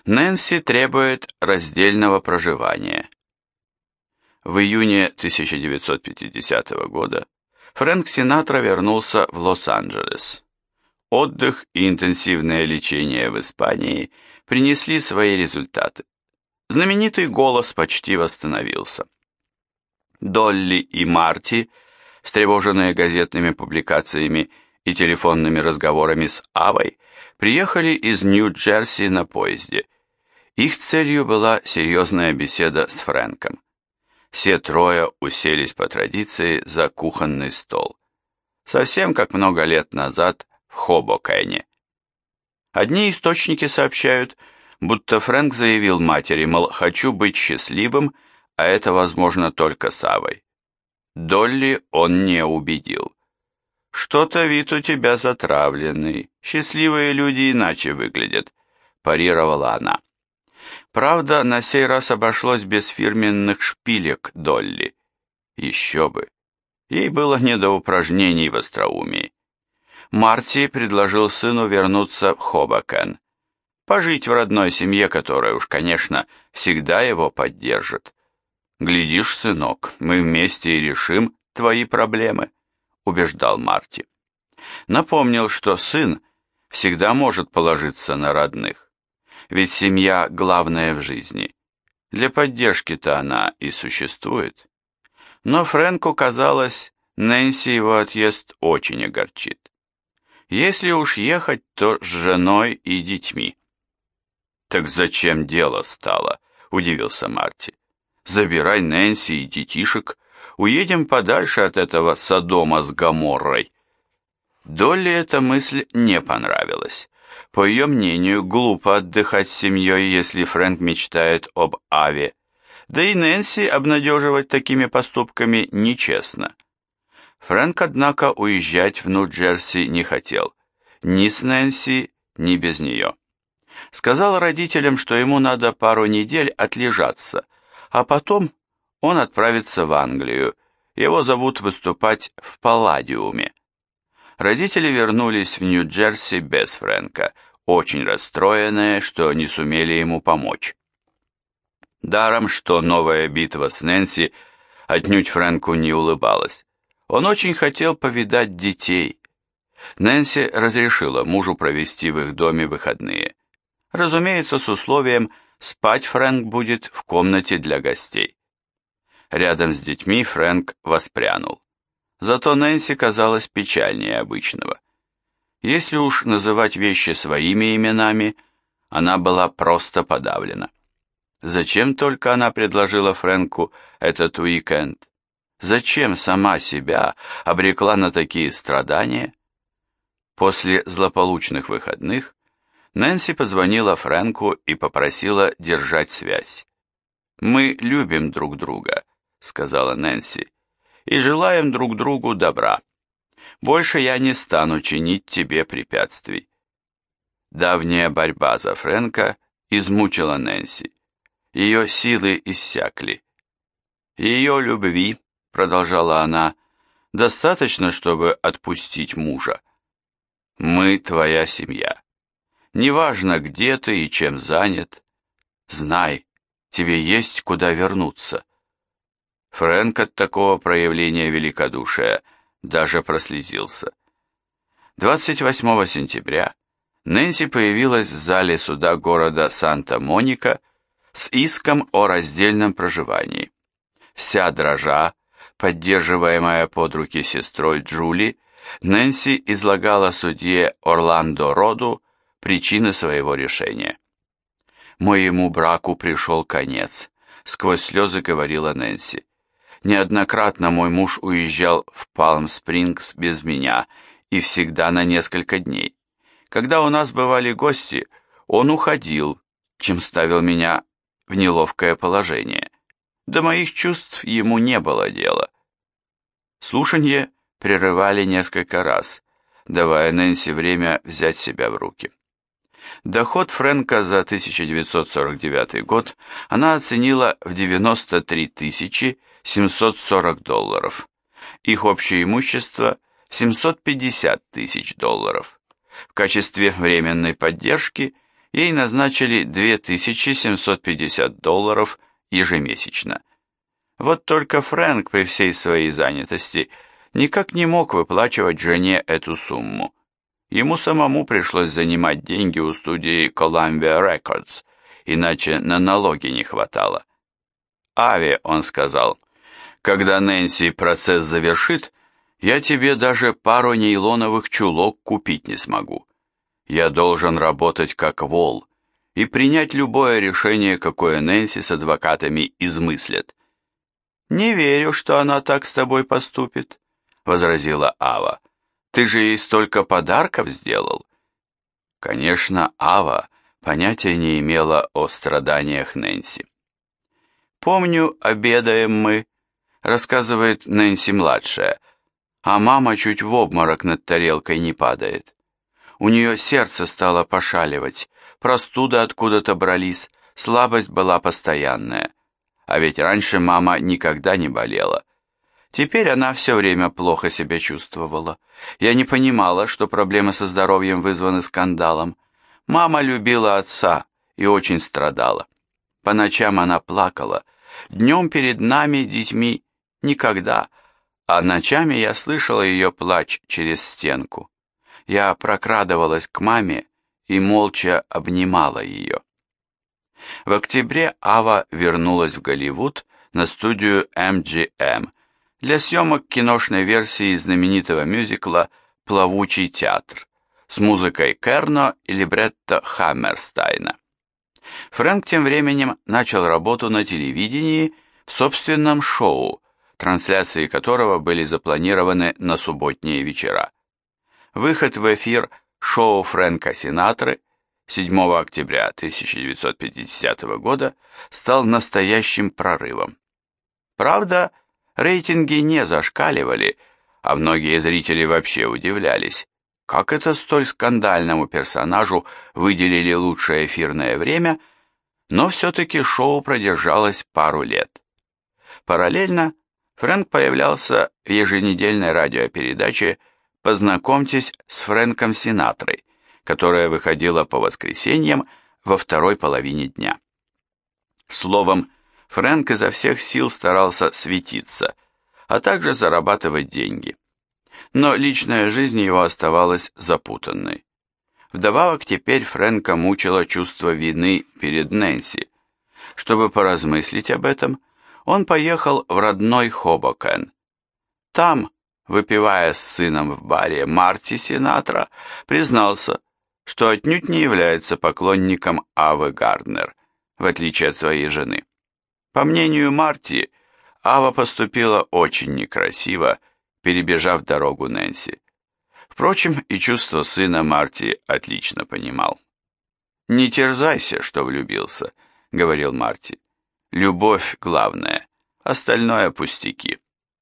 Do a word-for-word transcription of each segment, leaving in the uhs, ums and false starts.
Нэнси требует раздельного проживания. В июне тысяча девятьсот пятидесятого года Фрэнк Синатра вернулся в Лос-Анджелес. Отдых и интенсивное лечение в Испании принесли свои результаты. Знаменитый голос почти восстановился. Долли и Марти, встревоженные газетными публикациями и телефонными разговорами с Авой, приехали из Нью-Джерси на поезде. Их целью была серьезная беседа с Фрэнком. Все трое уселись по традиции за кухонный стол. Совсем как много лет назад в Хобокене. Одни источники сообщают, будто Фрэнк заявил матери, мол, хочу быть счастливым, а это возможно только с Авой. Долли он не убедил. «Что-то вид у тебя затравленный, счастливые люди иначе выглядят», парировала она. Правда, на сей раз обошлось без фирменных шпилек Долли. Еще бы. Ей было не до упражнений в остроумии. Марти предложил сыну вернуться в Хобокен, пожить в родной семье, которая уж, конечно, всегда его поддержит. «Глядишь, сынок, мы вместе и решим твои проблемы», — убеждал Марти. Напомнил, что сын всегда может положиться на родных, ведь семья главная в жизни. Для поддержки-то она и существует. Но Фрэнку казалось, Нэнси его отъезд очень огорчит. Если уж ехать, то с женой и детьми. «Так зачем дело стало?» – удивился Марти. «Забирай Нэнси и детишек, уедем подальше от этого Содома с Гоморрой». Долли эта мысль не понравилась. По ее мнению, глупо отдыхать с семьей, если Фрэнк мечтает об Аве. Да и Нэнси обнадеживать такими поступками нечестно. Фрэнк, однако, уезжать в Нью-Джерси не хотел. Ни с Нэнси, ни без нее. Сказал родителям, что ему надо пару недель отлежаться, а потом он отправится в Англию. Его зовут выступать в Палладиуме. Родители вернулись в Нью-Джерси без Фрэнка, очень расстроенные, что не сумели ему помочь. Даром, что новая битва с Нэнси отнюдь Фрэнку не улыбалась. Он очень хотел повидать детей. Нэнси разрешила мужу провести в их доме выходные. Разумеется, с условием, спать Фрэнк будет в комнате для гостей. Рядом с детьми Фрэнк воспрянул. Зато Нэнси казалась печальнее обычного. Если уж называть вещи своими именами, она была просто подавлена. Зачем только она предложила Фрэнку этот уикенд? Зачем сама себя обрекла на такие страдания? После злополучных выходных Нэнси позвонила Фрэнку и попросила держать связь. «Мы любим друг друга», — сказала Нэнси, — «и желаем друг другу добра. Больше я не стану чинить тебе препятствий». Давняя борьба за Фрэнка измучила Нэнси. Ее силы иссякли. «Ее любви», — продолжала она, — «достаточно, чтобы отпустить мужа. Мы твоя семья. Неважно, где ты и чем занят. Знай, тебе есть куда вернуться». Фрэнк от такого проявления великодушия даже прослезился. двадцать восьмого сентября Нэнси появилась в зале суда города Санта-Моника с иском о раздельном проживании. Вся дрожа, поддерживаемая под руки сестрой Джули, Нэнси излагала судье Орландо Роду причины своего решения. «Моему браку пришел конец», — сквозь слезы говорила Нэнси. «Неоднократно мой муж уезжал в Палм-Спрингс без меня и всегда на несколько дней. Когда у нас бывали гости, он уходил, чем ставил меня в неловкое положение. До моих чувств ему не было дела». Слушанье прерывали несколько раз, давая Нэнси время взять себя в руки. Доход Фрэнка за тысяча девятьсот сорок девятый год она оценила в девяносто три тысячи семьсот сорок долларов. Их общее имущество – семьсот пятьдесят тысяч долларов. В качестве временной поддержки ей назначили две тысячи семьсот пятьдесят долларов ежемесячно. Вот только Фрэнк при всей своей занятости никак не мог выплачивать жене эту сумму. Ему самому пришлось занимать деньги у студии Columbia Records, иначе на налоги не хватало. «Ави», — он сказал, — «когда Нэнси процесс завершит, я тебе даже пару нейлоновых чулок купить не смогу. Я должен работать как вол и принять любое решение, какое Нэнси с адвокатами измыслят». «Не верю, что она так с тобой поступит», — возразила Ава. «Ты же ей столько подарков сделал». Конечно, Ава понятия не имела о страданиях Нэнси. «Помню, обедаем мы», — рассказывает Нэнси-младшая, а мама чуть в обморок над тарелкой не падает. У нее сердце стало пошаливать, простуды откуда-то брались, слабость была постоянная. А ведь раньше мама никогда не болела. Теперь она все время плохо себя чувствовала. Я не понимала, что проблемы со здоровьем вызваны скандалом. Мама любила отца и очень страдала. По ночам она плакала, днем перед нами, детьми, никогда, а ночами я слышала ее плач через стенку. Я прокрадывалась к маме и молча обнимала ее. В октябре Ава вернулась в Голливуд на студию эм джи эм для съемок киношной версии знаменитого мюзикла «Плавучий театр» с музыкой Керно и либретто Хаммерстайна. Фрэнк тем временем начал работу на телевидении в собственном шоу, трансляции которого были запланированы на субботние вечера. Выход в эфир шоу Фрэнка Синатры седьмого октября тысяча девятьсот пятидесятого года стал настоящим прорывом. Правда, рейтинги не зашкаливали, а многие зрители вообще удивлялись, как это столь скандальному персонажу выделили лучшее эфирное время, но все-таки шоу продержалось пару лет. Параллельно Фрэнк появлялся в еженедельной радиопередаче «Познакомьтесь с Фрэнком Синатрой», которая выходила по воскресеньям во второй половине дня. Словом, Фрэнк изо всех сил старался светиться, а также зарабатывать деньги. Но личная жизнь его оставалась запутанной. Вдобавок теперь Фрэнка мучило чувство вины перед Нэнси. Чтобы поразмыслить об этом, он поехал в родной Хобокен. Там, выпивая с сыном в баре, Марти Синатра признался, что отнюдь не является поклонником Авы Гарднер, в отличие от своей жены. По мнению Марти, Ава поступила очень некрасиво, перебежав дорогу Нэнси. Впрочем, и чувство сына Марти отлично понимал. «Не терзайся, что влюбился», — говорил Марти. «Любовь главное, остальное пустяки».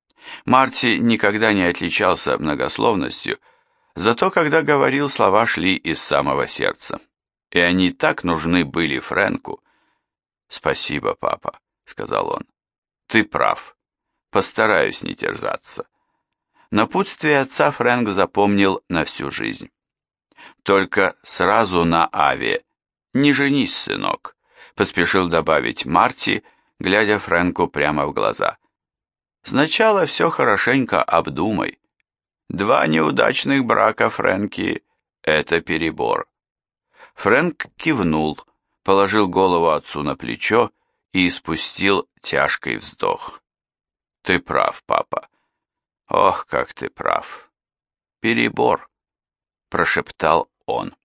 Марти никогда не отличался многословностью, зато когда говорил, слова шли из самого сердца. И они так нужны были Фрэнку. «Спасибо, папа», — сказал он. «Ты прав. Постараюсь не терзаться». Напутствие отца Фрэнк запомнил на всю жизнь. «Только сразу на Аве. Не женись, сынок», — поспешил добавить Марти, глядя Фрэнку прямо в глаза. «Сначала все хорошенько обдумай. Два неудачных брака, Фрэнки, — это перебор». Фрэнк кивнул, положил голову отцу на плечо и испустил тяжкий вздох. «Ты прав, папа. Ох, как ты прав. Перебор», — прошептал он.